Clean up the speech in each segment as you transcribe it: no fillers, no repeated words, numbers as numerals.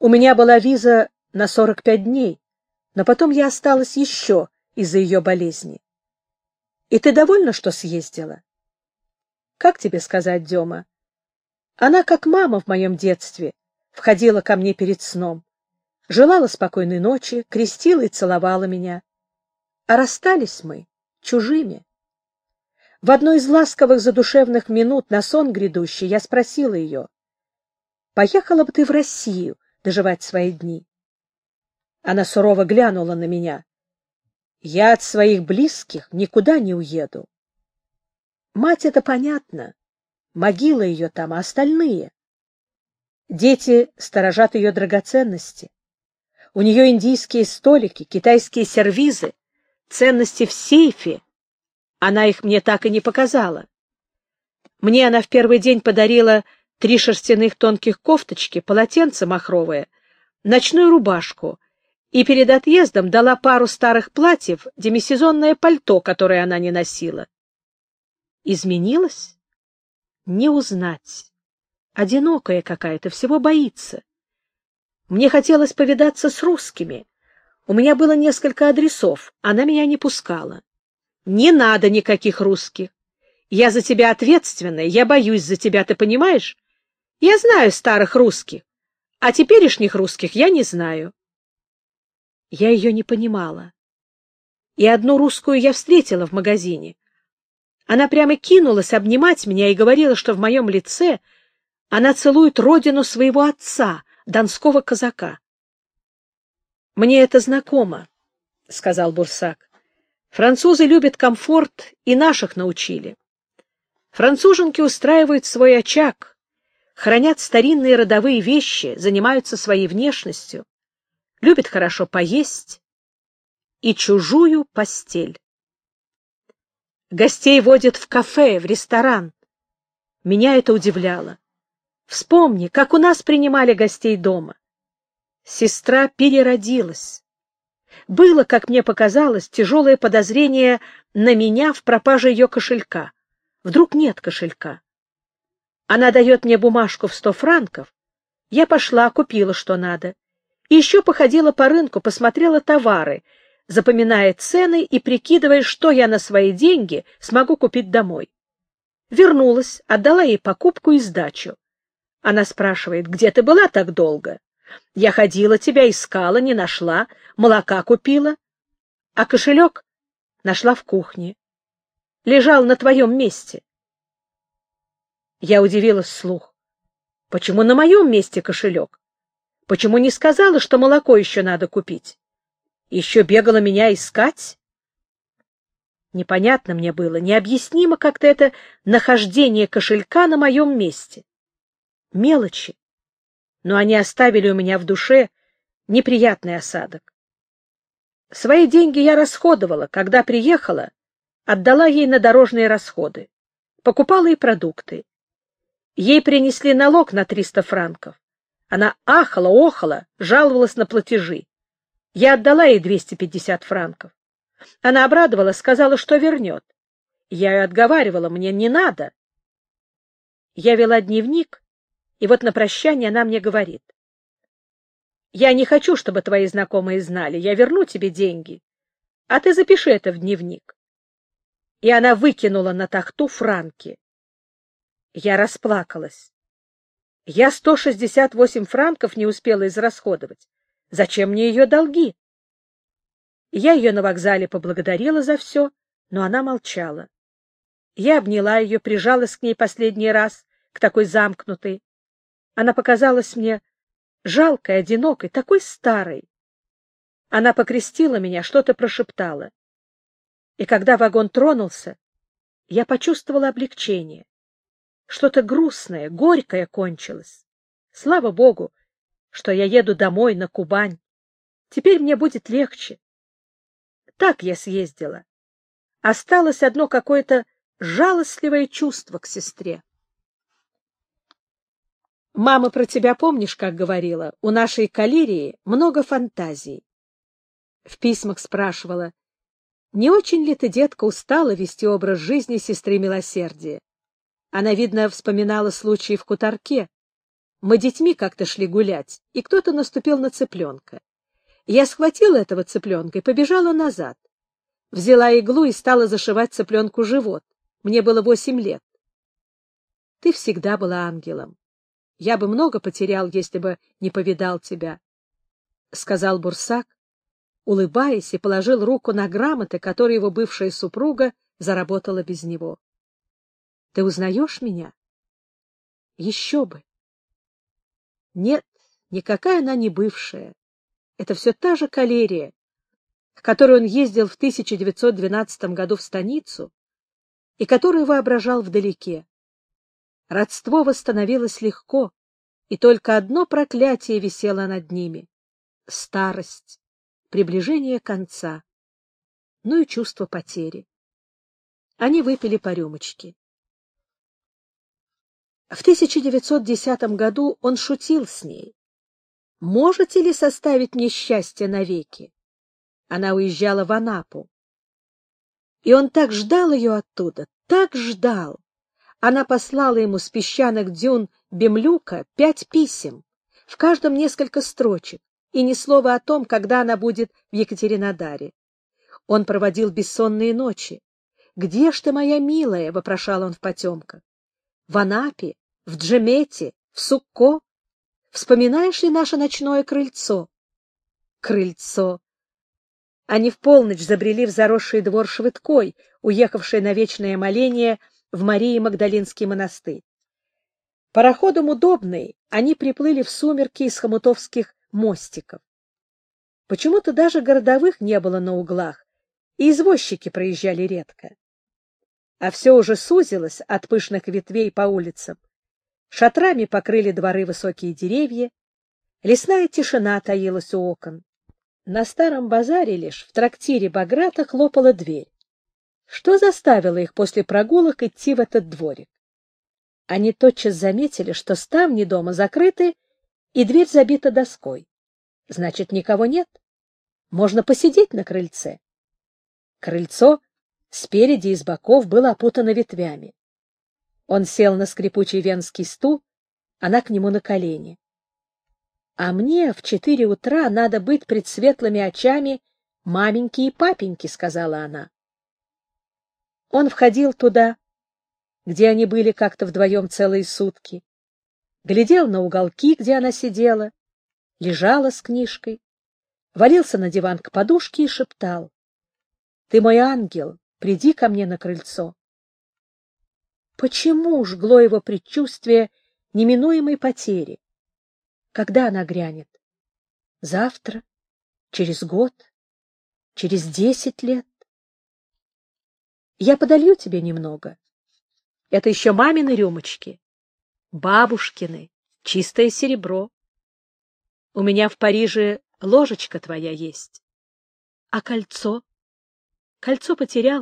У меня была виза на 45 дней, но потом я осталась еще из-за ее болезни. И ты довольна, что съездила? Как тебе сказать, Дема? Она, как мама в моем детстве, входила ко мне перед сном, желала спокойной ночи, крестила и целовала меня. А расстались мы чужими. В одной из ласковых задушевных минут на сон грядущий я спросила ее: «Поехала бы ты в Россию доживать свои дни?» Она сурово глянула на меня. «Я от своих близких никуда не уеду». Мать, это понятно. Могила ее там, а остальные? Дети сторожат ее драгоценности. У нее индийские столики, китайские сервизы, ценности в сейфе. Она их мне так и не показала. Мне она в первый день подарила 3 шерстяных тонких кофточки, полотенце махровое, ночную рубашку и перед отъездом дала пару старых платьев, демисезонное пальто, которое она не носила. Изменилась? Не узнать. Одинокая какая-то, всего боится. Мне хотелось повидаться с русскими. У меня было несколько адресов, она меня не пускала. Не надо никаких русских. Я за тебя ответственная, я боюсь за тебя, ты понимаешь? Я знаю старых русских, а теперешних русских я не знаю. Я ее не понимала. И одну русскую я встретила в магазине. Она прямо кинулась обнимать меня и говорила, что в моем лице она целует родину своего отца, донского казака. — Мне это знакомо, — сказал Бурсак. — Французы любят комфорт и наших научили. Француженки устраивают свой очаг, хранят старинные родовые вещи, занимаются своей внешностью, любят хорошо поесть и чужую постель. Гостей водят в кафе, в ресторан. Меня это удивляло. Вспомни, как у нас принимали гостей дома. Сестра переродилась. Было, как мне показалось, тяжелое подозрение на меня в пропаже ее кошелька. Вдруг нет кошелька. Она дает мне бумажку в 100 франков. Я пошла, купила, что надо. И еще походила по рынку, посмотрела товары, запоминая цены и прикидывая, что я на свои деньги смогу купить домой. Вернулась, отдала ей покупку и сдачу. Она спрашивает: «Где ты была так долго? Я ходила, тебя искала, не нашла, молока купила. А кошелек нашла в кухне. Лежал на твоем месте». Я удивилась вслух. Почему на моем месте кошелек? Почему не сказала, что молоко еще надо купить? Еще бегала меня искать? Непонятно мне было, необъяснимо как-то это нахождение кошелька на моем месте. Мелочи, но они оставили у меня в душе неприятный осадок. Свои деньги я расходовала, когда приехала, отдала ей на дорожные расходы, покупала и продукты. Ей принесли налог на 300 франков. Она ахала, охала, жаловалась на платежи. Я отдала ей 250 франков. Она обрадовалась, сказала, что вернет. Я ее отговаривала, мне не надо. Я вела дневник, и вот на прощание она мне говорит: «Я не хочу, чтобы твои знакомые знали, я верну тебе деньги, а ты запиши это в дневник». И она выкинула на тахту франки. Я расплакалась. Я 168 франков не успела израсходовать. Зачем мне ее долги? Я ее на вокзале поблагодарила за все, но она молчала. Я обняла ее, прижалась к ней последний раз, к такой замкнутой. Она показалась мне жалкой, одинокой, такой старой. Она покрестила меня, что-то прошептала. И когда вагон тронулся, я почувствовала облегчение. Что-то грустное, горькое кончилось. Слава Богу, что я еду домой, на Кубань. Теперь мне будет легче. Так я съездила. Осталось одно какое-то жалостливое чувство к сестре. Мама про тебя помнишь, как говорила? У нашей калерии много фантазий. В письмах спрашивала: не очень ли ты, детка, устала вести образ жизни сестры милосердия? Она, видно, вспоминала случаи в хуторке. Мы детьми как-то шли гулять, и кто-то наступил на цыпленка. Я схватила этого цыпленка и побежала назад. Взяла иглу и стала зашивать цыпленку живот. Мне было 8 лет. Ты всегда была ангелом. Я бы много потерял, если бы не повидал тебя, — сказал Бурсак, улыбаясь, и положил руку на грамоты, которые его бывшая супруга заработала без него. — Ты узнаешь меня? — Еще бы. Нет, никакая она не бывшая. Это все та же калерия, к которой он ездил в 1912 году в станицу и которую воображал вдалеке. Родство восстановилось легко, и только одно проклятие висело над ними — старость, приближение конца, ну и чувство потери. Они выпили по рюмочке. В 1910 году он шутил с ней. «Можете ли составить мне счастье навеки?» Она уезжала в Анапу. И он так ждал ее оттуда, так ждал. Она послала ему с песчаных дюн Бемлюка 5 писем, в каждом несколько строчек, и ни слова о том, когда она будет в Екатеринодаре. Он проводил бессонные ночи. «Где ж ты, моя милая?» — вопрошал он в потемках. «В Анапе, в Джемете, в Сукко? Вспоминаешь ли наше ночное крыльцо?» Крыльцо! Они в полночь забрели в заросший двор Швыдкой, уехавшей на вечное моление в Марии Магдалинский монастырь. Пароходом удобный они приплыли в сумерки из хомутовских мостиков. Почему-то даже городовых не было на углах, и извозчики проезжали редко. А все уже сузилось от пышных ветвей по улицам. Шатрами покрыли дворы высокие деревья, лесная тишина таилась у окон. На старом базаре лишь в трактире Баграта хлопала дверь. Что заставило их после прогулок идти в этот дворик? Они тотчас заметили, что ставни дома закрыты и дверь забита доской. Значит, никого нет. Можно посидеть на крыльце. Крыльцо спереди и с боков было опутано ветвями. Он сел на скрипучий венский стул, она к нему на колени. А мне в 4 утра надо быть пред светлыми очами маменьки и папеньки, — сказала она. Он входил туда, где они были как-то вдвоем целые сутки, глядел на уголки, где она сидела, лежала с книжкой, валился на диван к подушке и шептал: «Ты мой ангел, приди ко мне на крыльцо». Почему жгло его предчувствие неминуемой потери? Когда она грянет? Завтра? Через год? Через 10 лет? Я подолью тебе немного. Это еще мамины рюмочки. Бабушкины, чистое серебро. У меня в Париже ложечка твоя есть. А кольцо? Кольцо потерял.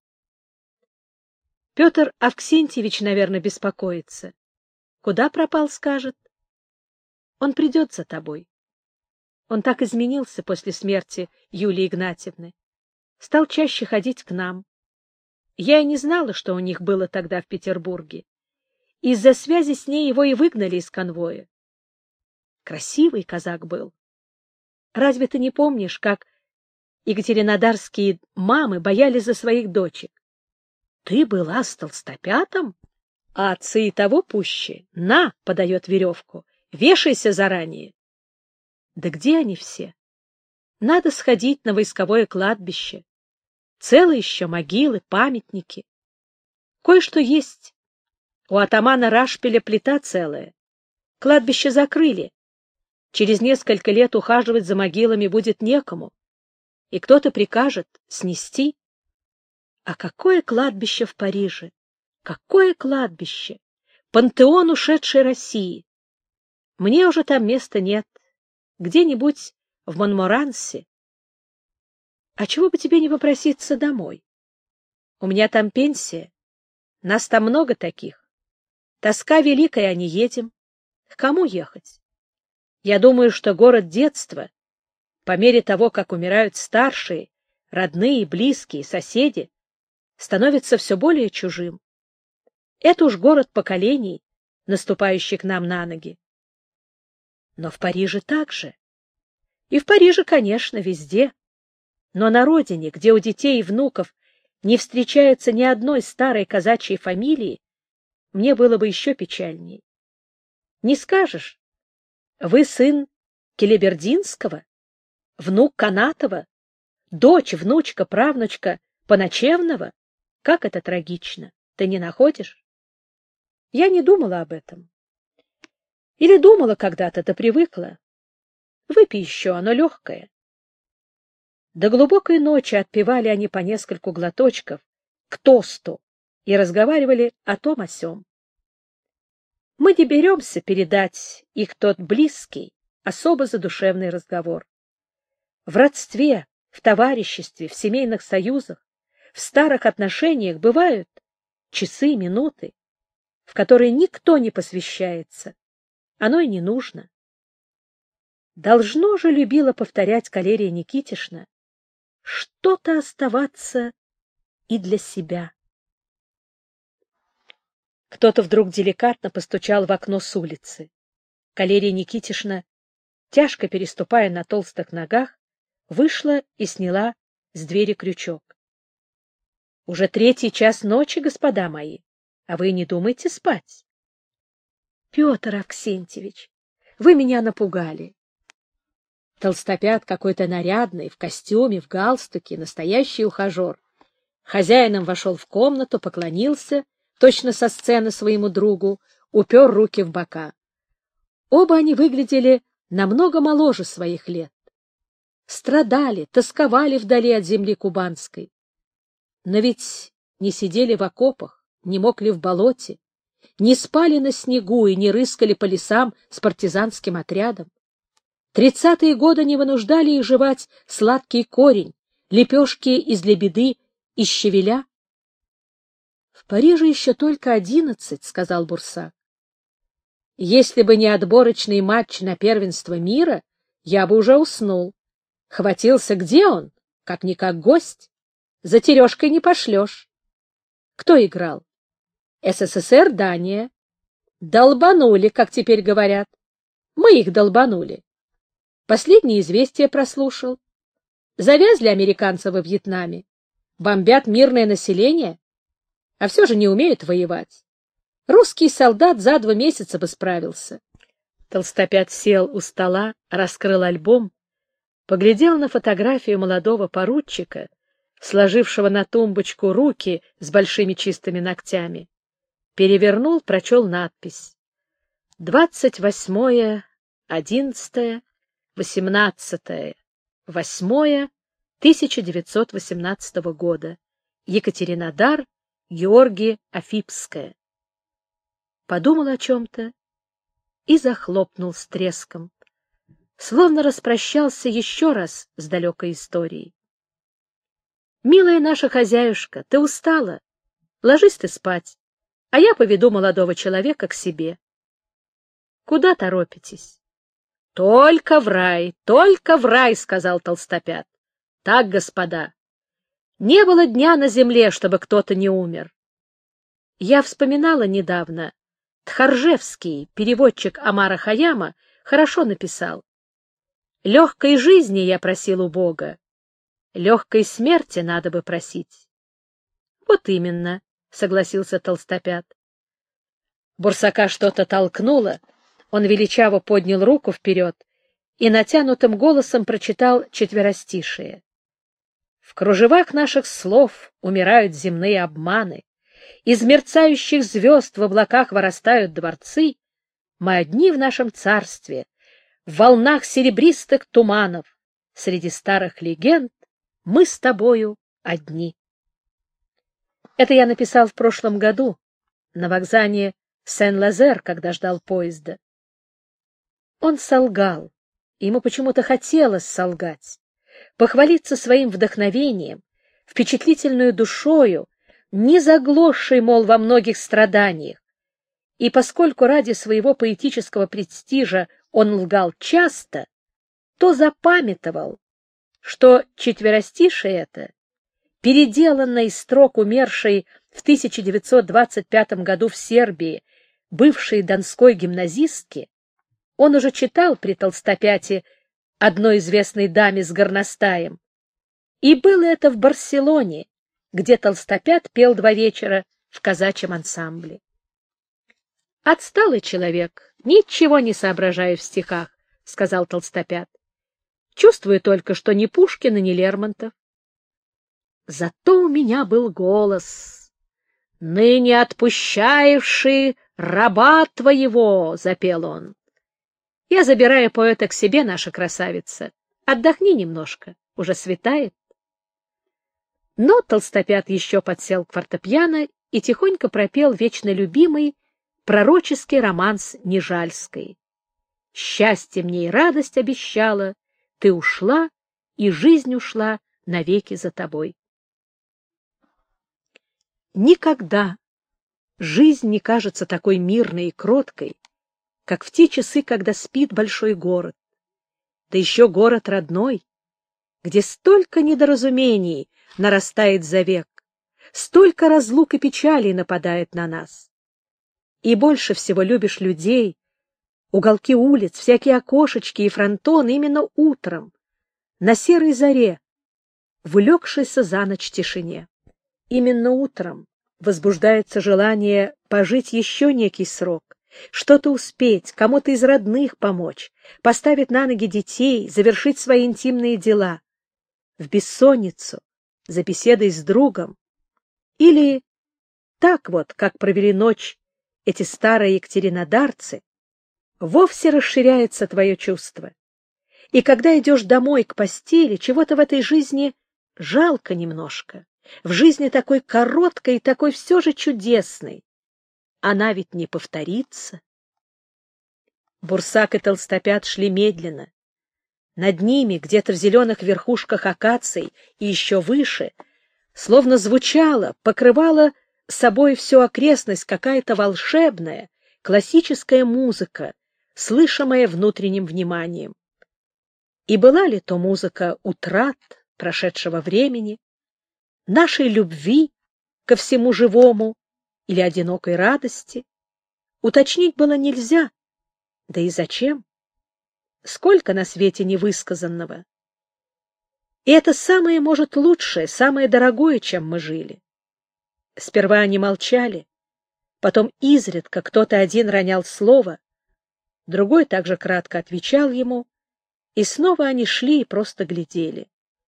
Петр Авксентьевич, наверное, беспокоится. Куда пропал, скажет? Он придет за тобой. Он так изменился после смерти Юлии Игнатьевны. Стал чаще ходить к нам. Я и не знала, что у них было тогда в Петербурге. Из-за связи с ней его и выгнали из конвоя. Красивый казак был. Разве ты не помнишь, как екатеринодарские мамы боялись за своих дочек? Ты была с толстопятом, а отцы и того пуще. На, подает веревку, вешайся заранее. Да где они все? Надо сходить на войсковое кладбище. Целые еще могилы, памятники. Кое-что есть. У атамана Рашпиля плита целая. Кладбище закрыли. Через несколько лет ухаживать за могилами будет некому. И кто-то прикажет снести. А какое кладбище в Париже? Какое кладбище? Пантеон ушедшей России. Мне уже там места нет. Где-нибудь в Монморанси. А чего бы тебе не попроситься домой? У меня там пенсия. Нас там много таких. Тоска великая, а не едем. К кому ехать? Я думаю, что город детства, по мере того, как умирают старшие, родные, близкие, соседи, становится все более чужим. Это уж город поколений, наступающий к нам на ноги. Но в Париже также. И в Париже, конечно, везде. Но на родине, где у детей и внуков не встречается ни одной старой казачьей фамилии, мне было бы еще печальней. Не скажешь, вы сын Келебердинского, внук Канатова, дочь, внучка, правнучка Поночевного? Как это трагично! Ты не находишь? Я не думала об этом. Или думала когда-то, да привыкла. Выпей еще, оно легкое. До глубокой ночи отпивали они по нескольку глоточков к тосту и разговаривали о том о сём. Мы не беремся передать их тот близкий, особо задушевный разговор. В родстве, в товариществе, в семейных союзах, в старых отношениях бывают часы, минуты, в которые никто не посвящается. Оно и не нужно. Должно же, любила повторять Калерия Никитишна, что-то оставаться и для себя. Кто-то вдруг деликатно постучал в окно с улицы. Калерия Никитишна, тяжко переступая на толстых ногах, вышла и сняла с двери крючок. — Уже 3 час ночи, господа мои, а вы не думаете спать? — Петр Аксентьевич, вы меня напугали. Толстопят какой-то нарядный, в костюме, в галстуке, настоящий ухажер. Хозяином вошел в комнату, поклонился, точно со сцены своему другу, упер руки в бока. Оба они выглядели намного моложе своих лет. Страдали, тосковали вдали от земли кубанской. Но ведь не сидели в окопах, не мокли в болоте, не спали на снегу и не рыскали по лесам с партизанским отрядом. 30-е годы не вынуждали их жевать сладкий корень, лепешки из лебеды и щавеля. — В Париже еще только 11, — сказал Бурсак. — Если бы не отборочный матч на первенство мира, я бы уже уснул. Хватился, где он? Как-никак гость. За тережкой не пошлешь. Кто играл? СССР, Дания. Долбанули, как теперь говорят. Мы их долбанули. Последние известия прослушал. Завязли американцы во Вьетнаме. Бомбят мирное население, а все же не умеют воевать. Русский солдат за 2 месяца бы справился. Толстопят сел у стола, раскрыл альбом, поглядел на фотографию молодого поручика, сложившего на тумбочку руки с большими чистыми ногтями, перевернул, прочел надпись: 28.11.18.8.1918 года. Екатеринодар, Георгия Афипская. Подумал о чем-то и захлопнул с треском, словно распрощался еще раз с далекой историей. «Милая наша хозяюшка, ты устала? Ложись ты спать, а я поведу молодого человека к себе». «Куда торопитесь?» только в рай, — сказал Толстопят. — Так, господа, не было дня на земле, чтобы кто-то не умер. Я вспоминала недавно, Тхаржевский, переводчик Омара Хайяма, хорошо написал: «Легкой жизни я просил у Бога, легкой смерти надо бы просить». Вот именно, — согласился Толстопят. Бурсака что-то толкнуло, он величаво поднял руку вперед и натянутым голосом прочитал четверостишие. В кружевах наших слов умирают земные обманы, из мерцающих звезд в облаках вырастают дворцы, мы одни в нашем царстве, в волнах серебристых туманов, среди старых легенд мы с тобою одни. Это я написал в прошлом году на вокзале Сен-Лазер, когда ждал поезда. Он солгал, ему почему-то хотелось солгать, похвалиться своим вдохновением, впечатлительную душою, не заглохшей, мол, во многих страданиях. И поскольку ради своего поэтического престижа он лгал часто, то запамятовал, что четверостишее это, переделанное из строк умершей в 1925 году в Сербии бывшей донской гимназистки, Он уже читал при Толстопяте одной известной даме с горностаем. И было это в Барселоне, где Толстопят пел 2 вечера в казачьем ансамбле. «Отсталый человек, ничего не соображаю в стихах», — сказал Толстопят. «Чувствую только, что ни Пушкин и ни Лермонтов. Зато у меня был голос. Ныне отпущаевший раба твоего», — запел он. «Я забираю поэта к себе, наша красавица. Отдохни немножко, уже светает». Но Толстопят еще подсел к фортепиано и тихонько пропел вечно любимый пророческий романс Нежальской. «Счастье мне и радость обещала, ты ушла, и жизнь ушла навеки за тобой». Никогда жизнь не кажется такой мирной и кроткой, как в те часы, когда спит большой город, да еще город родной, где столько недоразумений нарастает за век, столько разлук и печалей нападает на нас. И больше всего любишь людей, уголки улиц, всякие окошечки и фронтоны именно утром, на серой заре, в улегшейся за ночь тишине. Именно утром возбуждается желание пожить еще некий срок, что-то успеть, кому-то из родных помочь, поставить на ноги детей, завершить свои интимные дела. В бессонницу, за беседой с другом. Или так вот, как провели ночь эти старые екатеринодарцы, вовсе расширяется твое чувство. И когда идешь домой к постели, чего-то в этой жизни жалко немножко. В жизни такой короткой и такой все же чудесной. Она ведь не повторится. Бурсак и Толстопят шли медленно. Над ними, где-то в зеленых верхушках акаций и еще выше, словно звучала, покрывала собой всю окрестность какая-то волшебная, классическая музыка, слышимая внутренним вниманием. И была ли то музыка утрат прошедшего времени, нашей любви ко всему живому или одинокой радости, уточнить было нельзя, да и зачем? Сколько на свете невысказанного. И это самое, может, лучшее, самое дорогое, чем мы жили. Сперва они молчали, потом изредка кто-то один ронял слово, другой также кратко отвечал ему, и снова они шли и просто глядели.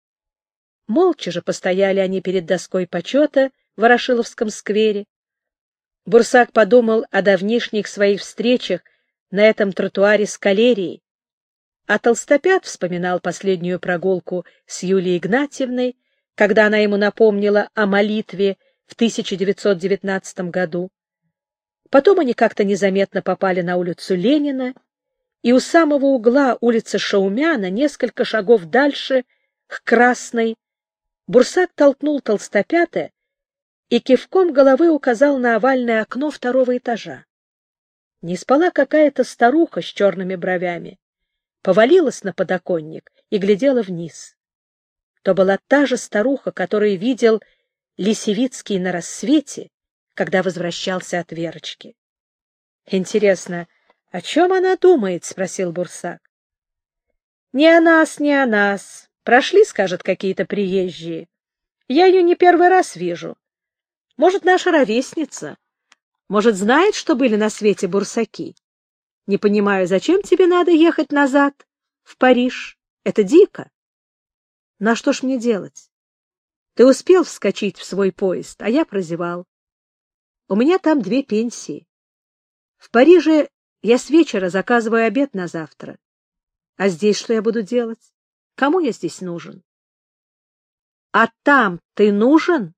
Молча же постояли они перед доской почета в Ворошиловском сквере. Бурсак подумал о давнишних своих встречах на этом тротуаре с калерией, а Толстопят вспоминал последнюю прогулку с Юлией Игнатьевной, когда она ему напомнила о молитве в 1919 году. Потом они как-то незаметно попали на улицу Ленина, и у самого угла улицы Шаумяна, несколько шагов дальше, к Красной, Бурсак толкнул Толстопята и кивком головы указал на овальное окно 2-го этажа. Не спала какая-то старуха с черными бровями, повалилась на подоконник и глядела вниз. То была та же старуха, которую видел Лисевицкий на рассвете, когда возвращался от Верочки. — Интересно, о чем она думает? — спросил Бурсак. — Не о нас, не о нас. Прошли, скажет, какие-то приезжие. Я ее не первый раз вижу. Может, наша ровесница. Может, знает, что были на свете бурсаки. Не понимаю, зачем тебе надо ехать назад, в Париж? Это дико. На что ж мне делать? Ты успел вскочить в свой поезд, а я прозевал. У меня там 2 пенсии. В Париже я с вечера заказываю обед на завтра. А здесь что я буду делать? Кому я здесь нужен? А там ты нужен?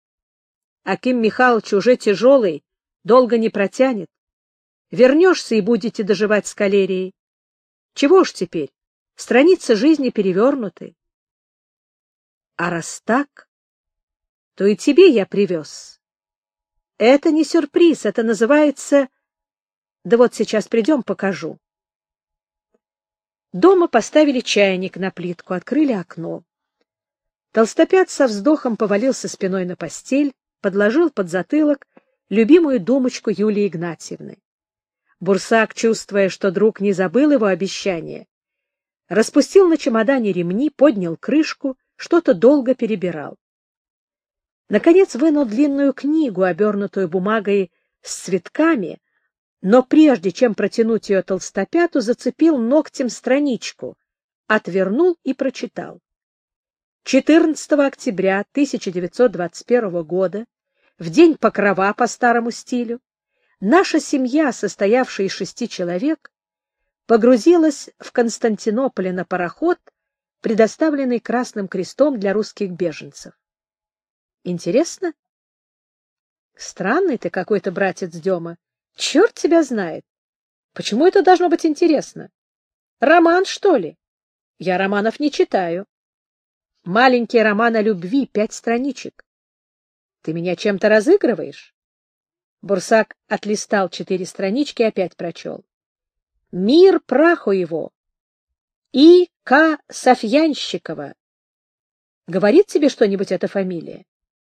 Аким Михайлович уже тяжелый, долго не протянет. Вернешься и будете доживать с калерией. Чего ж теперь? Страницы жизни перевернуты. А раз так, то и тебе я привез. Это не сюрприз, это называется... Да вот сейчас придем, покажу. Дома поставили чайник на плитку, открыли окно. Толстопят со вздохом повалился спиной на постель, подложил под затылок любимую думочку Юлии Игнатьевны. Бурсак, чувствуя, что друг не забыл его обещание, распустил на чемодане ремни, поднял крышку, что-то долго перебирал. Наконец вынул длинную книгу, обернутую бумагой с цветками, но прежде чем протянуть ее Толстопяту, зацепил ногтем страничку, отвернул и прочитал. 14 октября 1921 года, в день Покрова по старому стилю, наша семья, состоявшая из 6 человек, погрузилась в Константинополе на пароход, предоставленный Красным Крестом для русских беженцев. Интересно? Странный ты какой-то, братец Дема. Черт тебя знает. Почему это должно быть интересно? Роман, что ли? Я романов не читаю. Маленький роман о любви, 5 страничек. Ты меня чем-то разыгрываешь? Бурсак отлистал 4 странички и опять прочел. Мир праху его. И. К. Софьянщикова. Говорит тебе что-нибудь эта фамилия?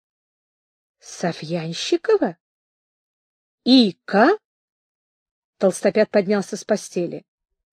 Софьянщикова? И. К. Толстопят поднялся с постели.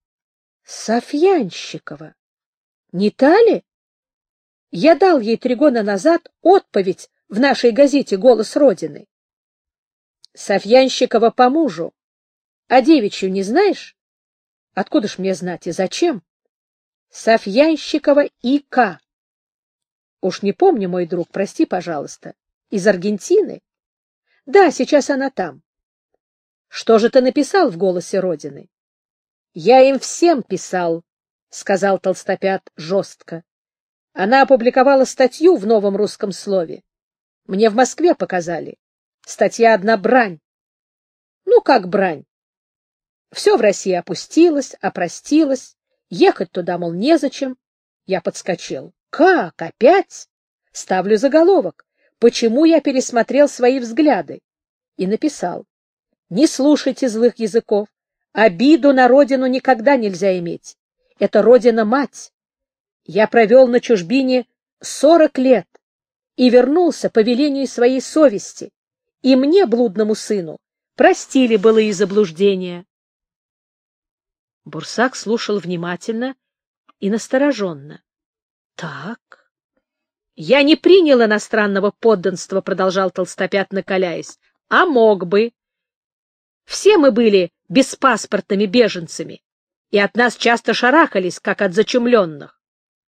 Софьянщикова. Не та ли? Я дал ей 3 года назад отповедь в нашей газете «Голос Родины». Софьянщикова по мужу. А девичью не знаешь? Откуда ж мне знать и зачем? Софьянщикова И.К. Уж не помню, мой друг, прости, пожалуйста. Из Аргентины? Да, сейчас она там. Что же ты написал в «Голосе Родины»? Я им всем писал, сказал Толстопят жестко. Она опубликовала статью в «Новом русском слове». Мне в Москве показали. Статья одна брань. Ну, как брань? Все в России опустилось, опростилось. Ехать туда, мол, незачем. Я подскочил. Как? Опять? Ставлю заголовок. Почему я пересмотрел свои взгляды? И написал. Не слушайте злых языков. Обиду на родину никогда нельзя иметь. Это родина-мать. Я провел на чужбине 40 лет и вернулся по велению своей совести. И мне, блудному сыну, простили былые заблуждения. Бурсак слушал внимательно и настороженно. — Так. — Я не принял иностранного подданства, — продолжал Толстопят, накаляясь, — а мог бы. Все мы были беспаспортными беженцами, и от нас часто шарахались, как от зачумленных.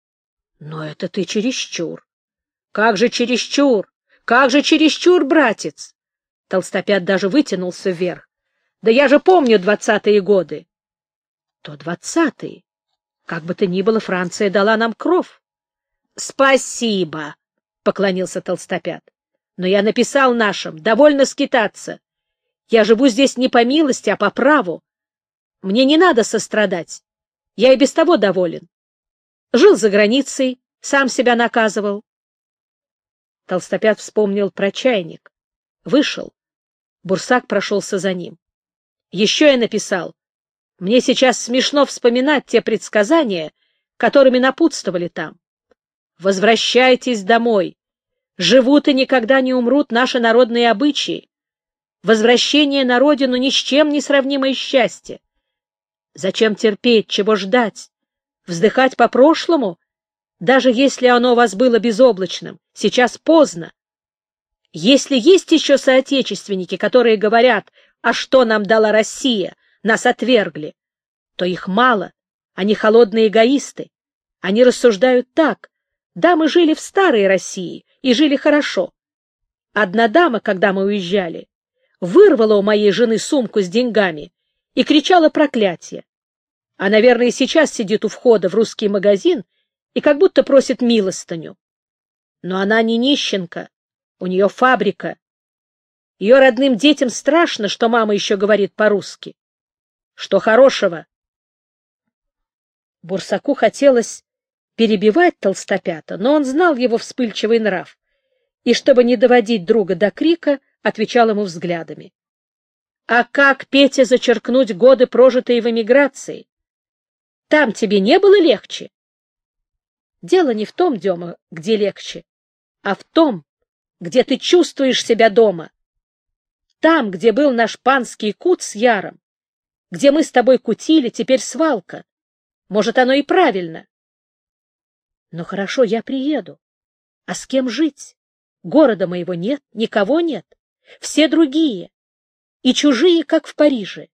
— Но это ты чересчур. — Как же чересчур? Как же чересчур, братец? Толстопят даже вытянулся вверх. — Да я же помню 20-е годы. — То 20-е. Как бы то ни было, Франция дала нам кров. — Спасибо, — поклонился Толстопят. — Но я написал нашим, довольно скитаться. Я живу здесь не по милости, а по праву. Мне не надо сострадать. Я и без того доволен. Жил за границей, сам себя наказывал. Толстопят вспомнил про чайник. Вышел. Бурсак прошелся за ним. Еще я написал. Мне сейчас смешно вспоминать те предсказания, которыми напутствовали там. Возвращайтесь домой. Живут и никогда не умрут наши народные обычаи. Возвращение на родину ни с чем не сравнимое счастье. Зачем терпеть, чего ждать? Вздыхать по прошлому? Даже если оно у вас было безоблачным, сейчас поздно. Если есть еще соотечественники, которые говорят, а что нам дала Россия, нас отвергли, то их мало, они холодные эгоисты. Они рассуждают так: да, мы жили в старой России и жили хорошо. Одна дама, когда мы уезжали, вырвала у моей жены сумку с деньгами и кричала проклятие. А, наверное, сейчас сидит у входа в русский магазин и как будто просит милостыню. Но она не нищенка, у нее фабрика. Ее родным детям страшно, что мама еще говорит по-русски. Что хорошего? Бурсаку хотелось перебивать Толстопята, но он знал его вспыльчивый нрав, и, чтобы не доводить друга до крика, отвечал ему взглядами. А как, Петя, зачеркнуть годы, прожитые в эмиграции? Там тебе не было легче? Дело не в том, Дема, где легче, а в том, где ты чувствуешь себя дома. Там, где был наш панский кут с Яром, Где мы с тобой кутили, теперь свалка. Может, оно и правильно. Ну, хорошо, я приеду. А с кем жить? Города моего нет, никого нет. Все другие. И чужие, как в Париже.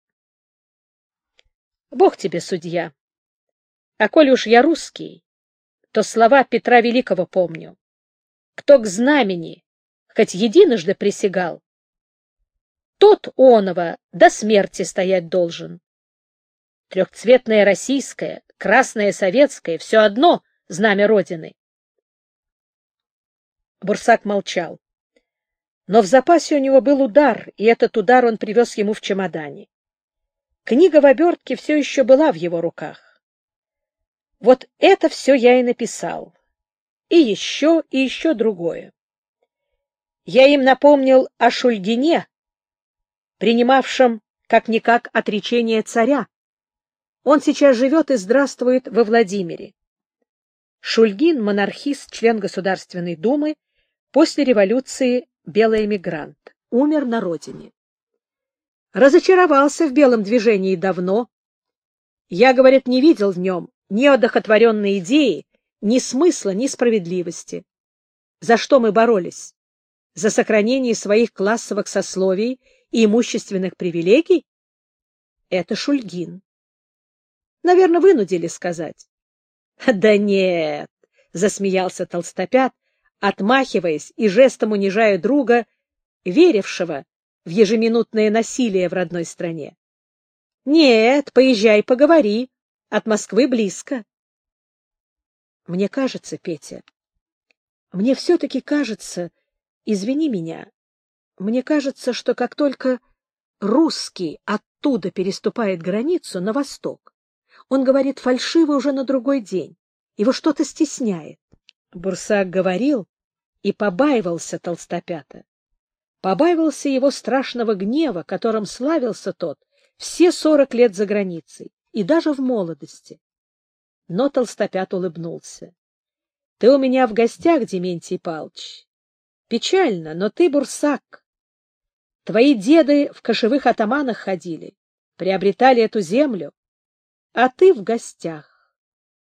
Бог тебе судья. А коли уж я русский, то слова Петра Великого помню. Кто к знамени хоть единожды присягал, тот оного до смерти стоять должен. Трехцветное российское, красное советское — все одно знамя Родины. Бурсак молчал. Но в запасе у него был удар, и этот удар он привез ему в чемодане. Книга в обертке все еще была в его руках. Вот это все я и написал. И еще другое. Я им напомнил о Шульгине, принимавшем как-никак отречение царя. Он сейчас живет и здравствует во Владимире. Шульгин — монархист, член Государственной Думы, после революции белый эмигрант, умер на родине. Разочаровался в белом движении давно. Я, говорит, не видел в нем ни одухотворенной идеи, ни смысла, ни справедливости. За что мы боролись? За сохранение своих классовых сословий и имущественных привилегий? Это Шульгин. Наверное, вынудили сказать. — Да нет, — засмеялся Толстопят, отмахиваясь и жестом унижая друга, верившего в ежеминутное насилие в родной стране. — Нет, поезжай, поговори. От Москвы близко. — Мне кажется, Петя, мне все-таки кажется, извини меня, мне кажется, что как только русский оттуда переступает границу на восток, он говорит фальшиво уже на другой день, его что-то стесняет. Бурсак говорил и побаивался Толстопята. Побаивался его страшного гнева, которым славился тот все 40 лет за границей, и даже в молодости. Но Толстопят улыбнулся. — Ты у меня в гостях, Дементий Павлович. Печально, но ты бурсак. Твои деды в кошевых атаманах ходили, приобретали эту землю, а ты в гостях.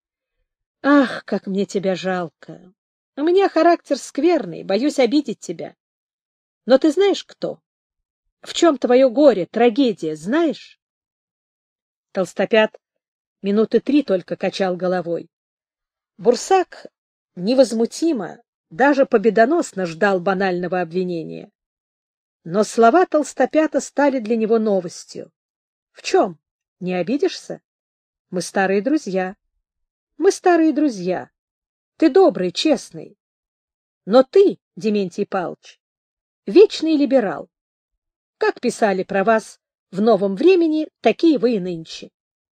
Ах, как мне тебя жалко! У меня характер скверный, боюсь обидеть тебя. Но ты знаешь, кто? В чем твое горе, трагедия, знаешь? Толстопят минуты 3 только качал головой. Бурсак невозмутимо, даже победоносно ждал банального обвинения. Но слова Толстопята стали для него новостью. — В чем? Не обидишься? Мы старые друзья. Мы старые друзья. Ты добрый, честный. Но ты, Дементий Павлович, вечный либерал. Как писали про вас в «Новом времени», такие вы и нынче.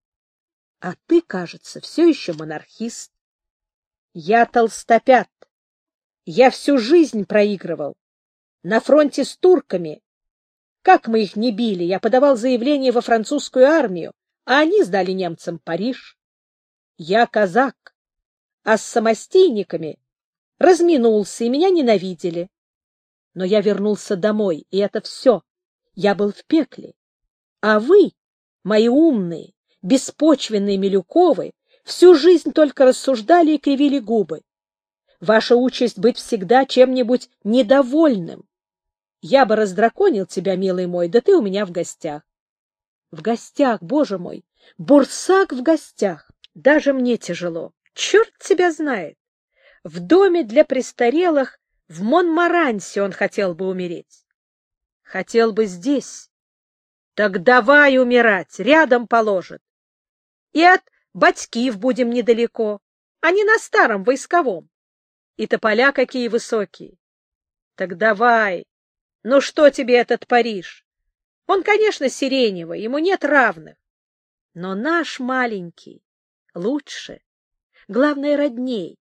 А ты, кажется, все еще монархист. Я Толстопят. Я всю жизнь проигрывал. На фронте с турками. Как мы их не били, я подавал заявление во французскую армию, а они сдали немцам Париж. Я казак, а с самостийниками разминулся, и меня ненавидели. Но я вернулся домой, и это все. Я был в пекле. А вы, мои умные, беспочвенные Милюковы, всю жизнь только рассуждали и кривили губы. Ваша участь быть всегда чем-нибудь недовольным. Я бы раздраконил тебя, милый мой, да ты у меня в гостях. В гостях, боже мой, бурсак в гостях. Даже мне тяжело. Черт тебя знает. В доме для престарелых в Монмарансе он хотел бы умереть. Хотел бы здесь. Так давай умирать, рядом положат. И от Батькив будем недалеко, а не на старом войсковом. И тополя какие высокие. Так давай. Ну что тебе этот Париж? Он, конечно, сиреневый, ему нет равных. Но наш маленький лучше, главное, родней.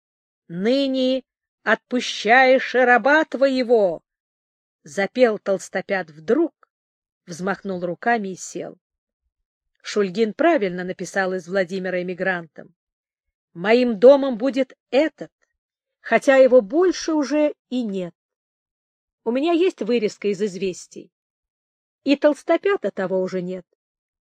Ныне отпущаешь и раба твоего, — запел Толстопят вдруг, взмахнул руками и сел. Шульгин правильно написал из Владимира эмигрантом. Моим домом будет этот, хотя его больше уже и нет. У меня есть вырезка из известий. И Толстопята того уже нет.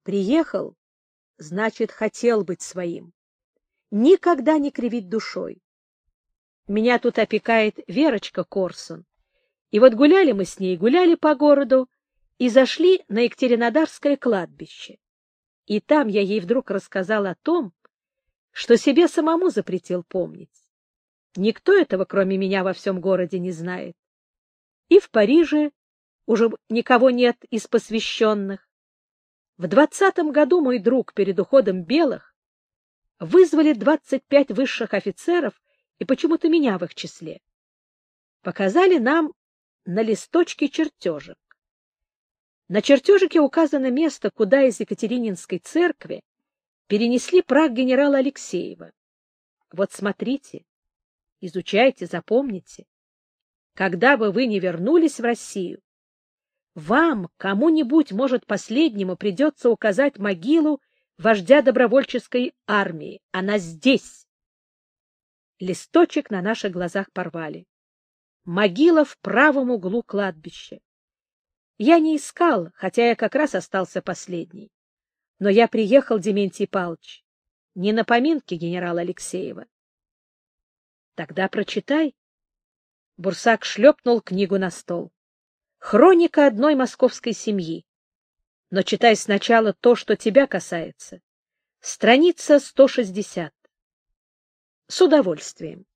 Приехал, значит, хотел быть своим. Никогда не кривить душой. Меня тут опекает Верочка Корсун. И вот гуляли мы с ней, гуляли по городу и зашли на Екатеринодарское кладбище. И там я ей вдруг рассказал о том, что себе самому запретил помнить. Никто этого, кроме меня, во всем городе не знает. И в Париже уже никого нет из посвященных. В 20-м году мой друг перед уходом белых вызвали 25 высших офицеров и почему-то меня в их числе. Показали нам на листочке чертежик. На чертежике указано место, куда из Екатерининской церкви перенесли прах генерала Алексеева. Вот смотрите, изучайте, запомните. Когда бы вы не вернулись в Россию, вам, кому-нибудь, может, последнему, придется указать могилу вождя добровольческой армии. Она здесь. Листочек на наших глазах порвали. Могила в правом углу кладбища. Я не искал, хотя я как раз остался последний. Но я приехал, Дементий Павлович, не на поминки генерала Алексеева. Тогда прочитай. Бурсак шлепнул книгу на стол. Хроника одной московской семьи. Но читай сначала то, что тебя касается. Страница 160. С удовольствием.